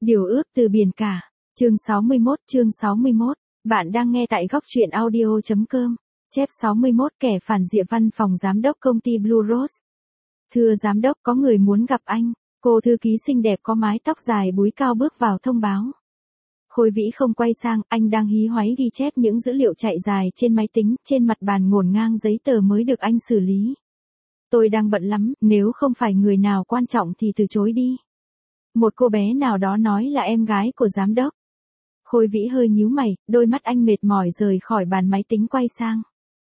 Điều ước từ biển cả. Chương 61. Bạn đang nghe tại góc truyện audio.com. Chép 61 kẻ phản diện văn phòng giám đốc công ty Blue Rose. Thưa giám đốc, có người muốn gặp anh. Cô thư ký xinh đẹp có mái tóc dài búi cao bước vào thông báo. Khôi Vĩ không quay sang, anh đang hí hoáy ghi chép những dữ liệu chạy dài trên máy tính, trên mặt bàn ngổn ngang giấy tờ mới được anh xử lý. Tôi đang bận lắm, nếu không phải người nào quan trọng thì từ chối đi. Một cô bé nào đó nói là em gái của giám đốc. Khôi Vĩ hơi nhíu mày, đôi mắt anh mệt mỏi rời khỏi bàn máy tính quay sang.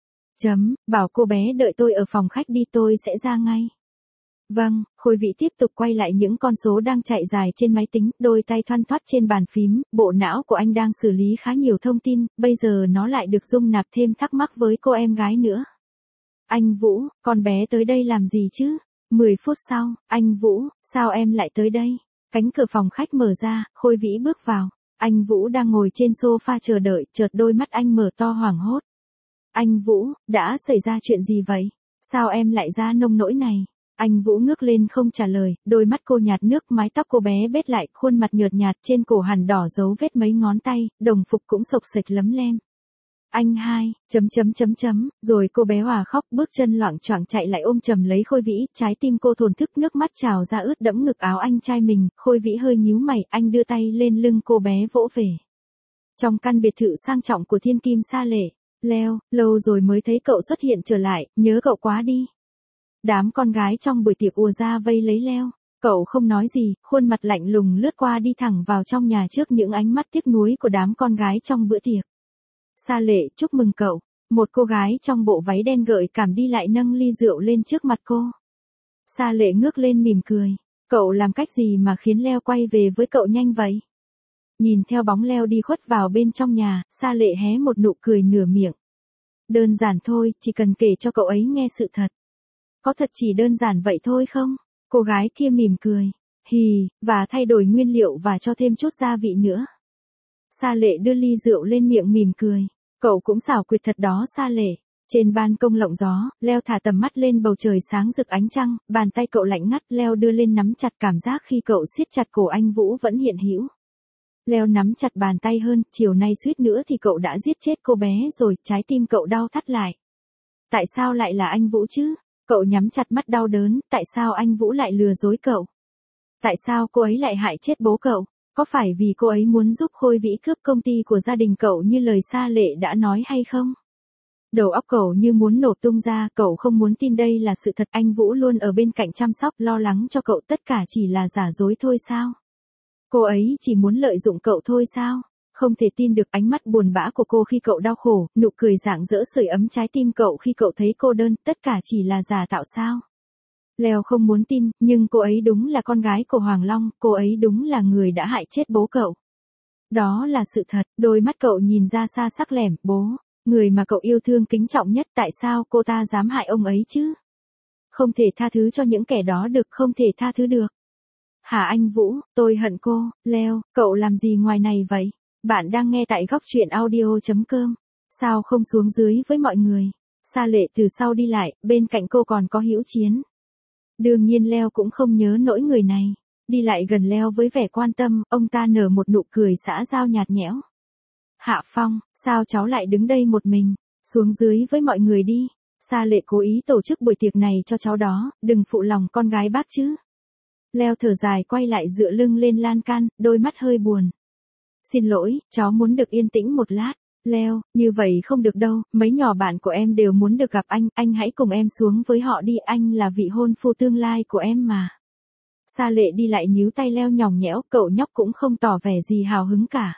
Bảo cô bé đợi tôi ở phòng khách đi, tôi sẽ ra ngay. Vâng, Khôi Vĩ tiếp tục quay lại những con số đang chạy dài trên máy tính, đôi tay thoăn thoắt trên bàn phím, bộ não của anh đang xử lý khá nhiều thông tin, bây giờ nó lại được dung nạp thêm thắc mắc với cô em gái nữa. Anh Vũ, con bé tới đây làm gì chứ? 10 phút sau, anh Vũ, sao em lại tới đây? Cánh cửa phòng khách mở ra, Khôi Vĩ bước vào. Anh Vũ đang ngồi trên sofa chờ đợi, chợt đôi mắt anh mở to hoảng hốt. Anh Vũ, đã xảy ra chuyện gì vậy? Sao em lại ra nông nỗi này? Anh Vũ ngước lên không trả lời, đôi mắt cô nhạt nước, mái tóc cô bé bết lại, khuôn mặt nhợt nhạt, trên cổ hằn đỏ dấu vết mấy ngón tay, đồng phục cũng xộc xệch lấm lem. Anh hai, rồi cô bé hòa khóc, bước chân loạng choạng chạy lại ôm chầm lấy Khôi Vĩ, trái tim cô thổn thức, nước mắt trào ra ướt đẫm ngực áo anh trai mình. Khôi Vĩ hơi nhíu mày, anh đưa tay lên lưng cô bé vỗ về. Trong căn biệt thự sang trọng của thiên kim Sa Lệ. Leo, lâu rồi mới thấy cậu xuất hiện trở lại, nhớ cậu quá đi. Đám con gái trong buổi tiệc ùa ra vây lấy Leo. Cậu không nói gì, khuôn mặt lạnh lùng lướt qua đi thẳng vào trong nhà trước những ánh mắt tiếc nuối của đám con gái trong bữa tiệc. Sa Lệ, chúc mừng cậu. Một cô gái trong bộ váy đen gợi cảm đi lại nâng ly rượu lên trước mặt cô. Sa Lệ ngước lên mỉm cười. Cậu làm cách gì mà khiến Leo quay về với cậu nhanh vậy? Nhìn theo bóng Leo đi khuất vào bên trong nhà, Sa Lệ hé một nụ cười nửa miệng. Đơn giản thôi, chỉ cần kể cho cậu ấy nghe sự thật. Có thật chỉ đơn giản vậy thôi không? Cô gái kia mỉm cười. Và thay đổi nguyên liệu và cho thêm chút gia vị nữa. Sa Lệ đưa ly rượu lên miệng mỉm cười. Cậu cũng xảo quyệt thật đó Sa Lệ. Trên ban công lộng gió, Leo thả tầm mắt lên bầu trời sáng rực ánh trăng, bàn tay cậu lạnh ngắt, Leo đưa lên nắm chặt, cảm giác khi cậu siết chặt cổ anh Vũ vẫn hiện hữu. Leo nắm chặt bàn tay hơn, chiều nay suýt nữa thì cậu đã giết chết cô bé rồi, trái tim cậu đau thắt lại. Tại sao lại là anh Vũ chứ? Cậu nhắm chặt mắt đau đớn, tại sao anh Vũ lại lừa dối cậu? Tại sao cô ấy lại hại chết bố cậu? Có phải vì cô ấy muốn giúp Khôi Vĩ cướp công ty của gia đình cậu như lời Sa Lệ đã nói hay không? Đầu óc cậu như muốn nổ tung ra, cậu không muốn tin đây là sự thật, anh Vũ luôn ở bên cạnh chăm sóc, lo lắng cho cậu, tất cả chỉ là giả dối thôi sao? Cô ấy chỉ muốn lợi dụng cậu thôi sao? Không thể tin được ánh mắt buồn bã của cô khi cậu đau khổ, nụ cười rạng rỡ sưởi ấm trái tim cậu khi cậu thấy cô đơn, tất cả chỉ là giả tạo sao? Leo không muốn tin, nhưng cô ấy đúng là con gái của Hoàng Long, cô ấy đúng là người đã hại chết bố cậu. Đó là sự thật, đôi mắt cậu nhìn ra xa sắc lẻm, bố, người mà cậu yêu thương kính trọng nhất, tại sao cô ta dám hại ông ấy chứ? Không thể tha thứ cho những kẻ đó được, không thể tha thứ được. Hả anh Vũ, tôi hận cô. Leo, cậu làm gì ngoài này vậy? Bạn đang nghe tại góc truyện audio.com. Sao không xuống dưới với mọi người? Sa Lệ từ sau đi lại, bên cạnh cô còn có Hữu Chiến. Đương nhiên Leo cũng không nhớ nỗi người này. Đi lại gần Leo với vẻ quan tâm, ông ta nở một nụ cười xã giao nhạt nhẽo. Hạ Phong, sao cháu lại đứng đây một mình? Xuống dưới với mọi người đi. Sa Lệ cố ý tổ chức buổi tiệc này cho cháu đó, đừng phụ lòng con gái bác chứ. Leo thở dài quay lại dựa lưng lên lan can, đôi mắt hơi buồn. Xin lỗi, cháu muốn được yên tĩnh một lát. Leo, như vậy không được đâu, mấy nhỏ bạn của em đều muốn được gặp anh hãy cùng em xuống với họ đi, anh là vị hôn phu tương lai của em mà. Sa Lệ đi lại níu tay Leo nhõng nhẽo, cậu nhóc cũng không tỏ vẻ gì hào hứng cả.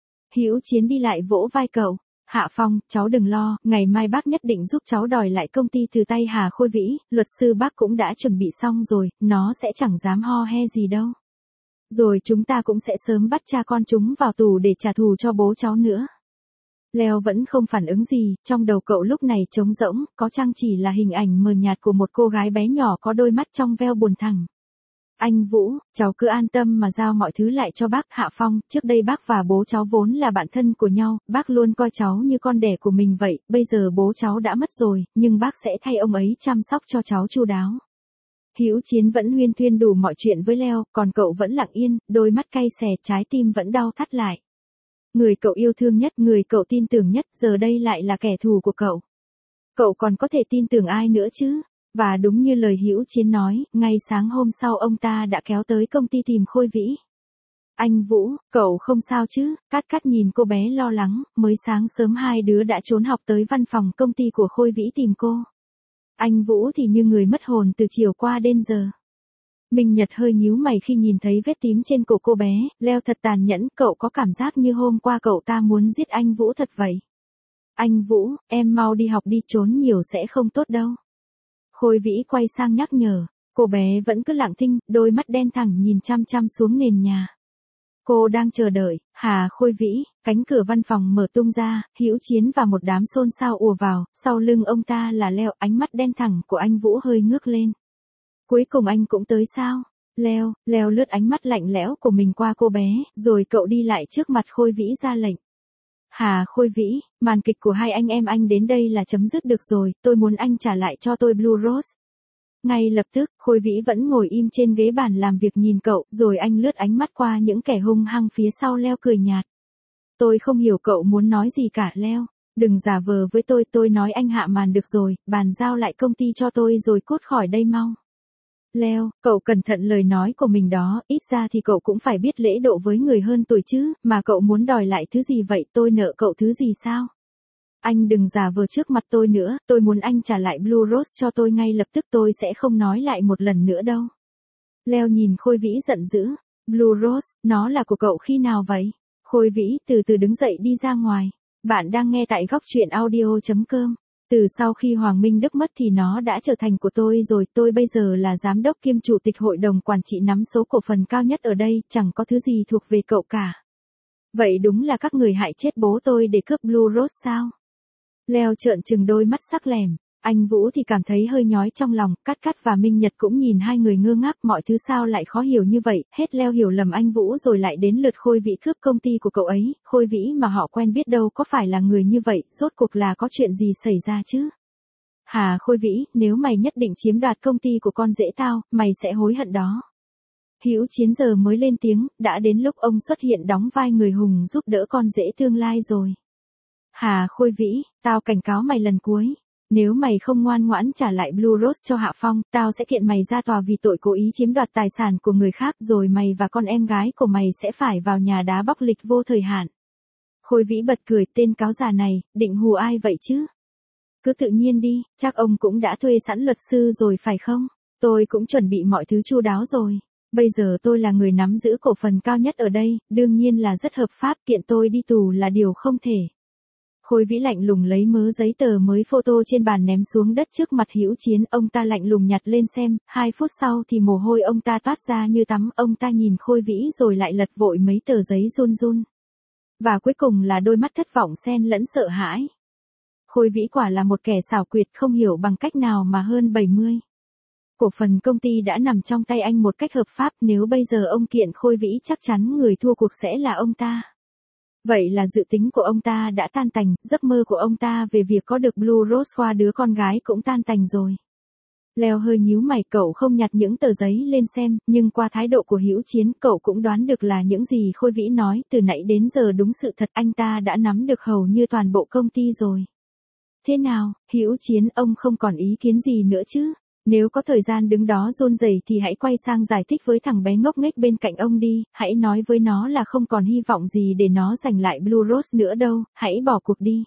Hữu Chiến đi lại vỗ vai cậu. Hạ Phong, cháu đừng lo, ngày mai bác nhất định giúp cháu đòi lại công ty từ tay Hà Khôi Vĩ, luật sư bác cũng đã chuẩn bị xong rồi, nó sẽ chẳng dám ho he gì đâu. Rồi chúng ta cũng sẽ sớm bắt cha con chúng vào tù để trả thù cho bố cháu nữa. Leo vẫn không phản ứng gì, trong đầu cậu lúc này trống rỗng, có chăng chỉ là hình ảnh mờ nhạt của một cô gái bé nhỏ có đôi mắt trong veo buồn thẳm. Anh Vũ, cháu cứ an tâm mà giao mọi thứ lại cho bác. Hạ Phong, trước đây bác và bố cháu vốn là bạn thân của nhau, bác luôn coi cháu như con đẻ của mình vậy, bây giờ bố cháu đã mất rồi, nhưng bác sẽ thay ông ấy chăm sóc cho cháu chu đáo. Hữu Chiến vẫn huyên thuyên đủ mọi chuyện với Leo, còn cậu vẫn lặng yên, đôi mắt cay xè, trái tim vẫn đau thắt lại. Người cậu yêu thương nhất, người cậu tin tưởng nhất, giờ đây lại là kẻ thù của cậu. Cậu còn có thể tin tưởng ai nữa chứ? Và đúng như lời Hữu Chiến nói, ngay sáng hôm sau ông ta đã kéo tới công ty tìm Khôi Vĩ. Anh Vũ, cậu không sao chứ? Cát nhìn cô bé lo lắng, mới sáng sớm hai đứa đã trốn học tới văn phòng công ty của Khôi Vĩ tìm cô. Anh Vũ thì như người mất hồn từ chiều qua đến giờ. Minh Nhật hơi nhíu mày khi nhìn thấy vết tím trên cổ cô bé, Leo thật tàn nhẫn, cậu có cảm giác như hôm qua cậu ta muốn giết anh Vũ thật vậy. Anh Vũ, em mau đi học đi, trốn nhiều sẽ không tốt đâu. Khôi Vĩ quay sang nhắc nhở, cô bé vẫn cứ lặng thinh, đôi mắt đen thẳng nhìn chăm chăm xuống nền nhà. Cô đang chờ đợi, Khôi Vĩ, cánh cửa văn phòng mở tung ra, Hữu Chiến và một đám xôn xao ùa vào, sau lưng ông ta là Leo, ánh mắt đen thẳng của anh Vũ hơi ngước lên. Cuối cùng anh cũng tới sao? Leo lướt ánh mắt lạnh lẽo của mình qua cô bé, rồi cậu đi lại trước mặt Khôi Vĩ ra lệnh. Khôi Vĩ, màn kịch của hai anh em anh đến đây là chấm dứt được rồi, tôi muốn anh trả lại cho tôi Blue Rose. Ngay lập tức, Khôi Vĩ vẫn ngồi im trên ghế bàn làm việc nhìn cậu, rồi anh lướt ánh mắt qua những kẻ hung hăng phía sau Leo cười nhạt. Tôi không hiểu cậu muốn nói gì cả Leo, đừng giả vờ với tôi nói anh hạ màn được rồi, bàn giao lại công ty cho tôi rồi cút khỏi đây mau. Leo, cậu cẩn thận lời nói của mình đó, ít ra thì cậu cũng phải biết lễ độ với người hơn tuổi chứ, mà cậu muốn đòi lại thứ gì vậy, tôi nợ cậu thứ gì sao? Anh đừng giả vờ trước mặt tôi nữa, tôi muốn anh trả lại Blue Rose cho tôi ngay lập tức, tôi sẽ không nói lại một lần nữa đâu. Leo nhìn Khôi Vĩ giận dữ, Blue Rose, nó là của cậu khi nào vậy? Khôi Vĩ từ từ đứng dậy đi ra ngoài. Bạn đang nghe tại góc truyện audio.com. Từ sau khi Hoàng Minh Đức mất thì nó đã trở thành của tôi rồi, tôi bây giờ là giám đốc kiêm chủ tịch hội đồng quản trị nắm số cổ phần cao nhất ở đây, chẳng có thứ gì thuộc về cậu cả. Vậy đúng là các người hại chết bố tôi để cướp Blue Rose sao? Leo trợn trừng đôi mắt sắc lẻm, anh Vũ thì cảm thấy hơi nhói trong lòng, Cát và Minh Nhật cũng nhìn hai người ngơ ngác, mọi thứ sao lại khó hiểu như vậy, hết Leo hiểu lầm anh Vũ rồi lại đến lượt Khôi Vĩ cướp công ty của cậu ấy, Khôi Vĩ mà họ quen biết đâu có phải là người như vậy, rốt cuộc là có chuyện gì xảy ra chứ? Khôi Vĩ, nếu mày nhất định chiếm đoạt công ty của con rể tao, mày sẽ hối hận đó. Hữu Chiến giờ mới lên tiếng, đã đến lúc ông xuất hiện đóng vai người hùng giúp đỡ con rể tương lai rồi. Khôi Vĩ, tao cảnh cáo mày lần cuối. Nếu mày không ngoan ngoãn trả lại Blue Rose cho Hạ Phong, tao sẽ kiện mày ra tòa vì tội cố ý chiếm đoạt tài sản của người khác, rồi mày và con em gái của mày sẽ phải vào nhà đá bóc lịch vô thời hạn. Khôi Vĩ bật cười, tên cáo già này, định hù ai vậy chứ? Cứ tự nhiên đi, chắc ông cũng đã thuê sẵn luật sư rồi phải không? Tôi cũng chuẩn bị mọi thứ chu đáo rồi. Bây giờ tôi là người nắm giữ cổ phần cao nhất ở đây, đương nhiên là rất hợp pháp, kiện tôi đi tù là điều không thể. Khôi Vĩ lạnh lùng lấy mớ giấy tờ mới photo trên bàn ném xuống đất trước mặt Hữu Chiến, ông ta lạnh lùng nhặt lên xem, 2 phút sau thì mồ hôi ông ta toát ra như tắm, ông ta nhìn Khôi Vĩ rồi lại lật vội mấy tờ giấy run run. Và cuối cùng là đôi mắt thất vọng xen lẫn sợ hãi. Khôi Vĩ quả là một kẻ xảo quyệt, không hiểu bằng cách nào mà hơn 70. Cổ phần công ty đã nằm trong tay anh một cách hợp pháp, nếu bây giờ ông kiện Khôi Vĩ chắc chắn người thua cuộc sẽ là ông ta. Vậy là dự tính của ông ta đã tan tành, giấc mơ của ông ta về việc có được Blue Rose qua đứa con gái cũng tan tành rồi. Leo hơi nhíu mày, cậu không nhặt những tờ giấy lên xem, nhưng qua thái độ của Hữu Chiến cậu cũng đoán được là những gì Khôi Vĩ nói từ nãy đến giờ đúng sự thật, anh ta đã nắm được hầu như toàn bộ công ty rồi. Thế nào, Hữu Chiến, ông không còn ý kiến gì nữa chứ? Nếu có thời gian đứng đó run rẩy thì hãy quay sang giải thích với thằng bé ngốc nghếch bên cạnh ông đi, hãy nói với nó là không còn hy vọng gì để nó giành lại Blue Rose nữa đâu, hãy bỏ cuộc đi.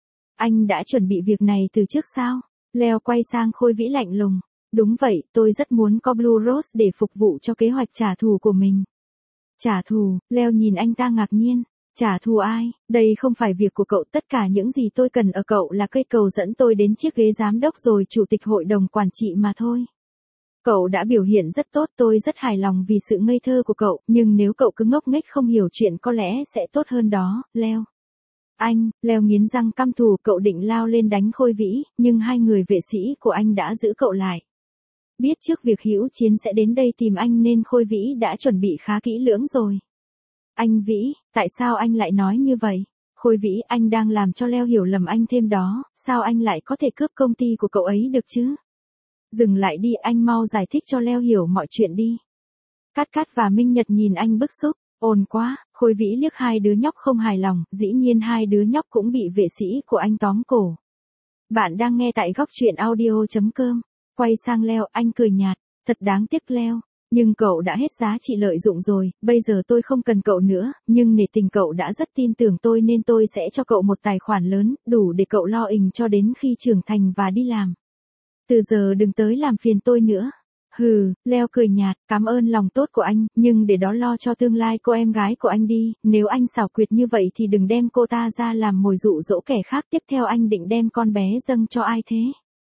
Anh đã chuẩn bị việc này từ trước sao? Leo quay sang Khôi Vĩ lạnh lùng. Đúng vậy, tôi rất muốn có Blue Rose để phục vụ cho kế hoạch trả thù của mình. Trả thù? Leo nhìn anh ta ngạc nhiên. Trả thù ai? Đây không phải việc của cậu, tất cả những gì tôi cần ở cậu là cây cầu dẫn tôi đến chiếc ghế giám đốc rồi chủ tịch hội đồng quản trị mà thôi. Cậu đã biểu hiện rất tốt, tôi rất hài lòng vì sự ngây thơ của cậu, nhưng nếu cậu cứ ngốc nghếch không hiểu chuyện có lẽ sẽ tốt hơn đó, Leo. Anh, Leo nghiến răng căm thù, cậu định lao lên đánh Khôi Vĩ, nhưng hai người vệ sĩ của anh đã giữ cậu lại. Biết trước việc Hữu Chiến sẽ đến đây tìm anh nên Khôi Vĩ đã chuẩn bị khá kỹ lưỡng rồi. Anh Vĩ, tại sao anh lại nói như vậy? Khôi Vĩ, anh đang làm cho Leo hiểu lầm anh thêm đó, sao anh lại có thể cướp công ty của cậu ấy được chứ? Dừng lại đi, anh mau giải thích cho Leo hiểu mọi chuyện đi. Cát Cát và Minh Nhật nhìn anh bức xúc. Ồn quá, Khôi Vĩ liếc hai đứa nhóc không hài lòng, dĩ nhiên hai đứa nhóc cũng bị vệ sĩ của anh tóm cổ. Bạn đang nghe tại góc truyện audio.com. Quay sang Leo, anh cười nhạt, thật đáng tiếc Leo, nhưng cậu đã hết giá trị lợi dụng rồi, bây giờ tôi không cần cậu nữa, nhưng nể tình cậu đã rất tin tưởng tôi nên tôi sẽ cho cậu một tài khoản lớn, đủ để cậu lo ình cho đến khi trưởng thành và đi làm. Từ giờ đừng tới làm phiền tôi nữa. Hừ, Leo cười nhạt, cảm ơn lòng tốt của anh, nhưng để đó lo cho tương lai cô em gái của anh đi, nếu anh xảo quyệt như vậy thì đừng đem cô ta ra làm mồi dụ dỗ kẻ khác. Tiếp theo anh định đem con bé dâng cho ai thế?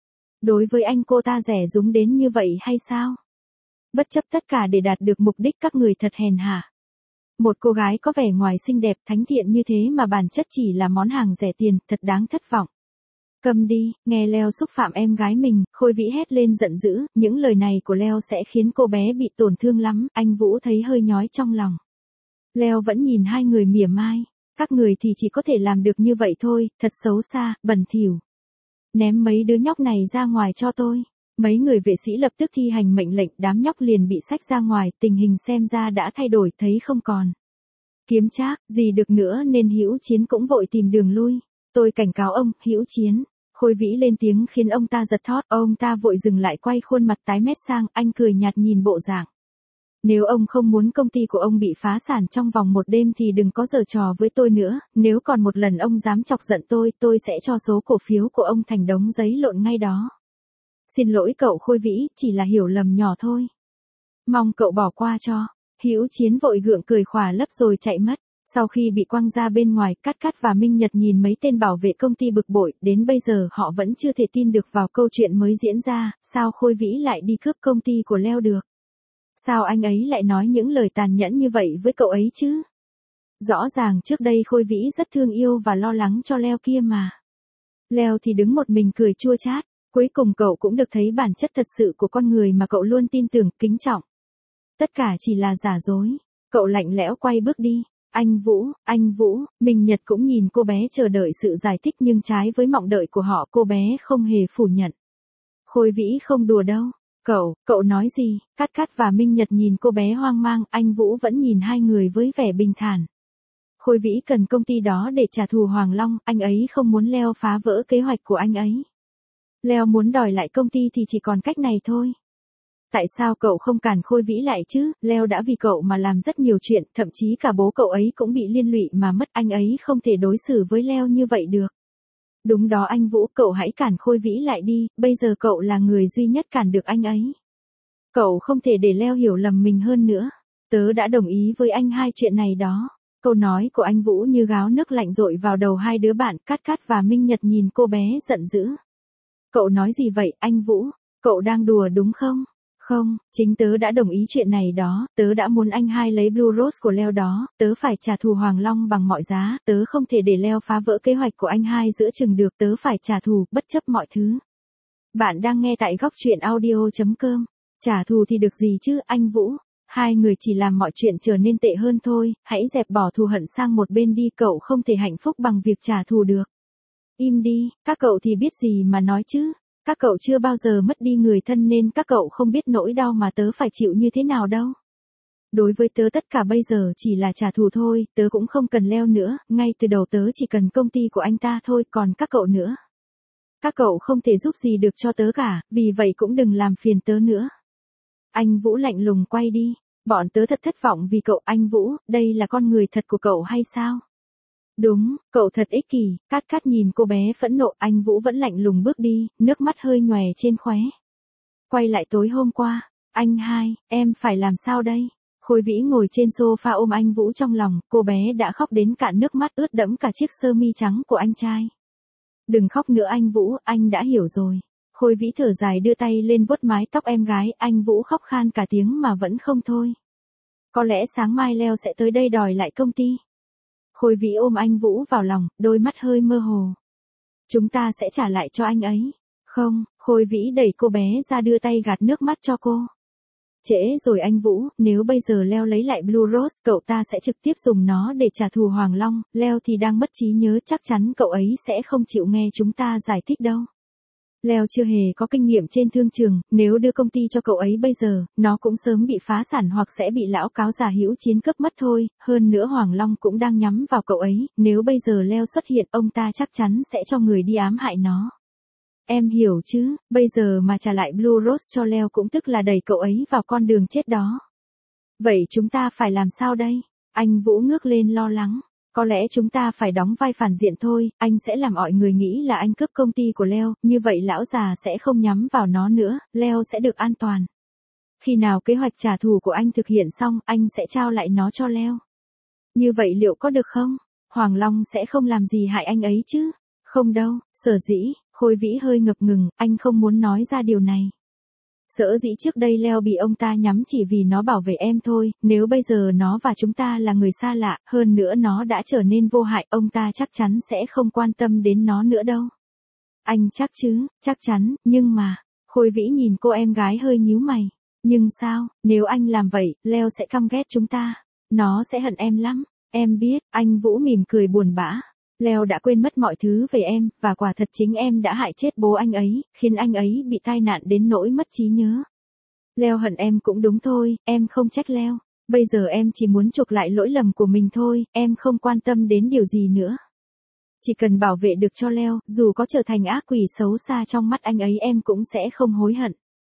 Đối với anh cô ta rẻ rúng đến như vậy hay sao? Bất chấp tất cả để đạt được mục đích, các người thật hèn hạ. Một cô gái có vẻ ngoài xinh đẹp thánh thiện như thế mà bản chất chỉ là món hàng rẻ tiền, thật đáng thất vọng. Câm đi, nghe Leo xúc phạm em gái mình, Khôi Vĩ hét lên giận dữ, những lời này của Leo sẽ khiến cô bé bị tổn thương lắm, anh Vũ thấy hơi nhói trong lòng. Leo vẫn nhìn hai người mỉa mai, các người thì chỉ có thể làm được như vậy thôi, thật xấu xa, bẩn thỉu. Ném mấy đứa nhóc này ra ngoài cho tôi. Mấy người vệ sĩ lập tức thi hành mệnh lệnh, đám nhóc liền bị xách ra ngoài, tình hình xem ra đã thay đổi, thấy không còn Kiếm Trác gì được nữa nên Hữu Chiến cũng vội tìm đường lui. Tôi cảnh cáo ông, Hữu Chiến. Khôi Vĩ lên tiếng khiến ông ta giật thót, ông ta vội dừng lại, quay khuôn mặt tái mét sang, anh cười nhạt nhìn bộ dạng. Nếu ông không muốn công ty của ông bị phá sản trong vòng một đêm thì đừng có giở trò với tôi nữa, nếu còn một lần ông dám chọc giận tôi sẽ cho số cổ phiếu của ông thành đống giấy lộn ngay đó. Xin lỗi cậu Khôi Vĩ, chỉ là hiểu lầm nhỏ thôi. Mong cậu bỏ qua cho. Hữu Chiến vội gượng cười khỏa lấp rồi chạy mất. Sau khi bị quăng ra bên ngoài, Cát Cát và Minh Nhật nhìn mấy tên bảo vệ công ty bực bội, đến bây giờ họ vẫn chưa thể tin được vào câu chuyện mới diễn ra, sao Khôi Vĩ lại đi cướp công ty của Leo được? Sao anh ấy lại nói những lời tàn nhẫn như vậy với cậu ấy chứ? Rõ ràng trước đây Khôi Vĩ rất thương yêu và lo lắng cho Leo kia mà. Leo thì đứng một mình cười chua chát, cuối cùng cậu cũng được thấy bản chất thật sự của con người mà cậu luôn tin tưởng, kính trọng. Tất cả chỉ là giả dối. Cậu lạnh lẽo quay bước đi. Anh Vũ, Minh Nhật cũng nhìn cô bé chờ đợi sự giải thích, nhưng trái với mong đợi của họ, cô bé không hề phủ nhận. Khôi Vĩ không đùa đâu. Cậu nói gì? Cát Cát và Minh Nhật nhìn cô bé hoang mang, anh Vũ vẫn nhìn hai người với vẻ bình thản. Khôi Vĩ cần công ty đó để trả thù Hoàng Long, anh ấy không muốn Leo phá vỡ kế hoạch của anh ấy. Leo muốn đòi lại công ty thì chỉ còn cách này thôi. Tại sao cậu không cản Khôi Vĩ lại chứ? Leo đã vì cậu mà làm rất nhiều chuyện, thậm chí cả bố cậu ấy cũng bị liên lụy mà mất, anh ấy không thể đối xử với Leo như vậy được. Đúng đó anh Vũ, cậu hãy cản Khôi Vĩ lại đi, bây giờ cậu là người duy nhất cản được anh ấy. Cậu không thể để Leo hiểu lầm mình hơn nữa. Tớ đã đồng ý với anh hai chuyện này đó. Câu nói của anh Vũ như gáo nước lạnh dội vào đầu hai đứa bạn. Cát Cát và Minh Nhật nhìn cô bé giận dữ. Cậu nói gì vậy anh Vũ? Cậu đang đùa đúng không? Không, chính tớ đã đồng ý chuyện này đó, tớ đã muốn anh hai lấy Blue Rose của Leo đó, tớ phải trả thù Hoàng Long bằng mọi giá, tớ không thể để Leo phá vỡ kế hoạch của anh hai giữa chừng được, tớ phải trả thù, bất chấp mọi thứ. Bạn đang nghe tại góc truyện audio.com. Trả thù thì được gì chứ, anh Vũ? Hai người chỉ làm mọi chuyện trở nên tệ hơn thôi, hãy dẹp bỏ thù hận sang một bên đi, cậu không thể hạnh phúc bằng việc trả thù được. Im đi, các cậu thì biết gì mà nói chứ? Các cậu chưa bao giờ mất đi người thân nên các cậu không biết nỗi đau mà tớ phải chịu như thế nào đâu. Đối với tớ tất cả bây giờ chỉ là trả thù thôi, tớ cũng không cần Leo nữa, ngay từ đầu tớ chỉ cần công ty của anh ta thôi, còn các cậu nữa. Các cậu không thể giúp gì được cho tớ cả, vì vậy cũng đừng làm phiền tớ nữa. Anh Vũ lạnh lùng quay đi, bọn tớ thật thất vọng vì cậu anh Vũ, đây là con người thật của cậu hay sao? Đúng, cậu thật ích kỷ. Cát Cát nhìn cô bé phẫn nộ, anh Vũ vẫn lạnh lùng bước đi, nước mắt hơi nhòe trên khóe. Quay lại tối hôm qua, anh hai, em phải làm sao đây? Khôi Vĩ ngồi trên sofa ôm anh Vũ trong lòng, cô bé đã khóc đến cạn nước mắt, ướt đẫm cả chiếc sơ mi trắng của anh trai. Đừng khóc nữa anh Vũ, anh đã hiểu rồi. Khôi Vĩ thở dài đưa tay lên vuốt mái tóc em gái, anh Vũ khóc khan cả tiếng mà vẫn không thôi. Có lẽ sáng mai Leo sẽ tới đây đòi lại công ty. Khôi Vĩ ôm anh Vũ vào lòng, đôi mắt hơi mơ hồ. Chúng ta sẽ trả lại cho anh ấy. Không, Khôi Vĩ đẩy cô bé ra đưa tay gạt nước mắt cho cô. Trễ rồi anh Vũ, nếu bây giờ Leo lấy lại Blue Rose, cậu ta sẽ trực tiếp dùng nó để trả thù Hoàng Long, Leo thì đang mất trí nhớ, chắc chắn cậu ấy sẽ không chịu nghe chúng ta giải thích đâu. Leo chưa hề có kinh nghiệm trên thương trường, nếu đưa công ty cho cậu ấy bây giờ, nó cũng sớm bị phá sản hoặc sẽ bị lão cáo già hữu chiến cướp mất thôi, hơn nữa Hoàng Long cũng đang nhắm vào cậu ấy, nếu bây giờ Leo xuất hiện ông ta chắc chắn sẽ cho người đi ám hại nó. Em hiểu chứ, bây giờ mà trả lại Blue Rose cho Leo cũng tức là đẩy cậu ấy vào con đường chết đó. Vậy chúng ta phải làm sao đây? Anh Vũ ngước lên lo lắng. Có lẽ chúng ta phải đóng vai phản diện thôi, anh sẽ làm mọi người nghĩ là anh cướp công ty của Leo, như vậy lão già sẽ không nhắm vào nó nữa, Leo sẽ được an toàn. Khi nào kế hoạch trả thù của anh thực hiện xong, anh sẽ trao lại nó cho Leo. Như vậy liệu có được không? Hoàng Long sẽ không làm gì hại anh ấy chứ? Không đâu, sở dĩ, Khôi Vĩ hơi ngập ngừng, anh không muốn nói ra điều này. Sở dĩ trước đây Leo bị ông ta nhắm chỉ vì nó bảo vệ em thôi, nếu bây giờ nó và chúng ta là người xa lạ, hơn nữa nó đã trở nên vô hại, ông ta chắc chắn sẽ không quan tâm đến nó nữa đâu. Anh chắc chứ, chắc chắn, nhưng mà, Khôi Vĩ nhìn cô em gái hơi nhíu mày. Nhưng sao, nếu anh làm vậy, Leo sẽ căm ghét chúng ta. Nó sẽ hận em lắm, em biết, anh Vũ mỉm cười buồn bã. Leo đã quên mất mọi thứ về em, và quả thật chính em đã hại chết bố anh ấy, khiến anh ấy bị tai nạn đến nỗi mất trí nhớ. Leo hận em cũng đúng thôi, em không trách Leo. Bây giờ em chỉ muốn chuộc lại lỗi lầm của mình thôi, em không quan tâm đến điều gì nữa. Chỉ cần bảo vệ được cho Leo, dù có trở thành ác quỷ xấu xa trong mắt anh ấy em cũng sẽ không hối hận.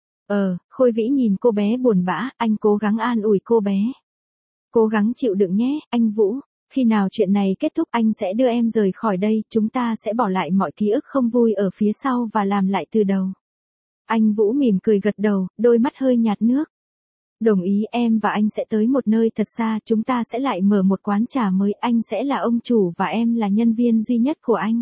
Khôi Vĩ nhìn cô bé buồn bã, anh cố gắng an ủi cô bé. Cố gắng chịu đựng nhé, anh Vũ. Khi nào chuyện này kết thúc anh sẽ đưa em rời khỏi đây, chúng ta sẽ bỏ lại mọi ký ức không vui ở phía sau và làm lại từ đầu. Anh Vũ mỉm cười gật đầu, đôi mắt hơi nhạt nước. Đồng ý, em và anh sẽ tới một nơi thật xa, chúng ta sẽ lại mở một quán trà mới, anh sẽ là ông chủ và em là nhân viên duy nhất của anh.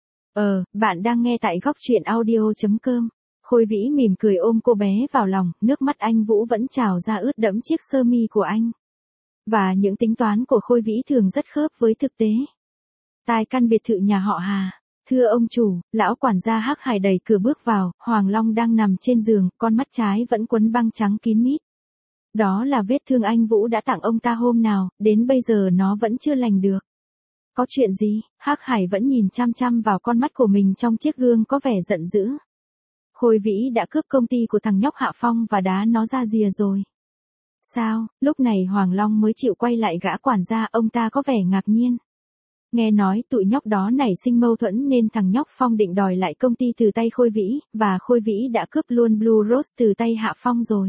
Bạn đang nghe tại góc truyện audio.com. Khôi Vĩ mỉm cười ôm cô bé vào lòng, nước mắt anh Vũ vẫn trào ra ướt đẫm chiếc sơ mi của anh. Và những tính toán của Khôi Vĩ thường rất khớp với thực tế. Tại căn biệt thự nhà họ Hà. Thưa ông chủ, lão quản gia Hắc Hải đẩy cửa bước vào, Hoàng Long đang nằm trên giường, con mắt trái vẫn quấn băng trắng kín mít. Đó là vết thương anh Vũ đã tặng ông ta hôm nào, đến bây giờ nó vẫn chưa lành được. Có chuyện gì? Hắc Hải vẫn nhìn chăm chăm vào con mắt của mình trong chiếc gương có vẻ giận dữ. Khôi Vĩ đã cướp công ty của thằng nhóc Hạ Phong và đá nó ra rìa rồi. Sao? Lúc này Hoàng Long mới chịu quay lại gã quản gia, ông ta có vẻ ngạc nhiên. Nghe nói tụi nhóc đó nảy sinh mâu thuẫn nên thằng nhóc Phong định đòi lại công ty từ tay Khôi Vĩ, và Khôi Vĩ đã cướp luôn Blue Rose từ tay Hạ Phong rồi.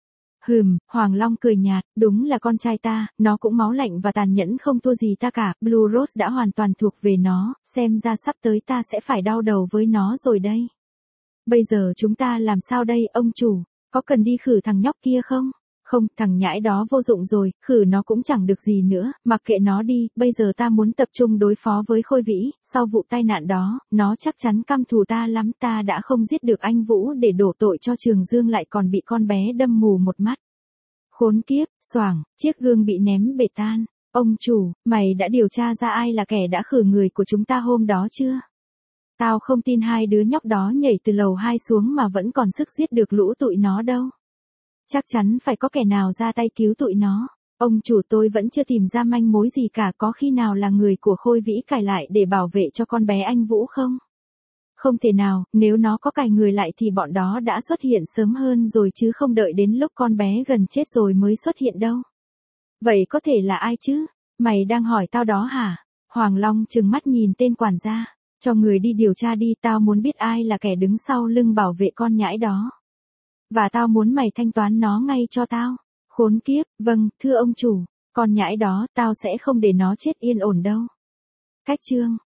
Hoàng Long cười nhạt, đúng là con trai ta, nó cũng máu lạnh và tàn nhẫn không thua gì ta cả, Blue Rose đã hoàn toàn thuộc về nó, xem ra sắp tới ta sẽ phải đau đầu với nó rồi đây. Bây giờ chúng ta làm sao đây ông chủ, có cần đi khử thằng nhóc kia không? Không, thằng nhãi đó vô dụng rồi, khử nó cũng chẳng được gì nữa, mặc kệ nó đi, bây giờ ta muốn tập trung đối phó với Khôi Vĩ, sau vụ tai nạn đó, nó chắc chắn căm thù ta lắm, ta đã không giết được anh Vũ để đổ tội cho Trường Dương lại còn bị con bé đâm mù một mắt. Khốn kiếp, xoảng, chiếc gương bị ném bể tan. Ông chủ, mày đã điều tra ra ai là kẻ đã khử người của chúng ta hôm đó chưa? Tao không tin hai đứa nhóc đó nhảy từ lầu 2 xuống mà vẫn còn sức giết được lũ tụi nó đâu. Chắc chắn phải có kẻ nào ra tay cứu tụi nó. Ông chủ, tôi vẫn chưa tìm ra manh mối gì cả, có khi nào là người của Khôi Vĩ cài lại để bảo vệ cho con bé anh Vũ không? Không thể nào, nếu nó có cài người lại thì bọn đó đã xuất hiện sớm hơn rồi chứ không đợi đến lúc con bé gần chết rồi mới xuất hiện đâu. Vậy có thể là ai chứ? Mày đang hỏi tao đó hả? Hoàng Long trừng mắt nhìn tên quản gia. Cho người đi điều tra đi, tao muốn biết ai là kẻ đứng sau lưng bảo vệ con nhãi đó. Và tao muốn mày thanh toán nó ngay cho tao. Khốn kiếp, vâng, thưa ông chủ, con nhãi đó, tao sẽ không để nó chết yên ổn đâu. Cách chương.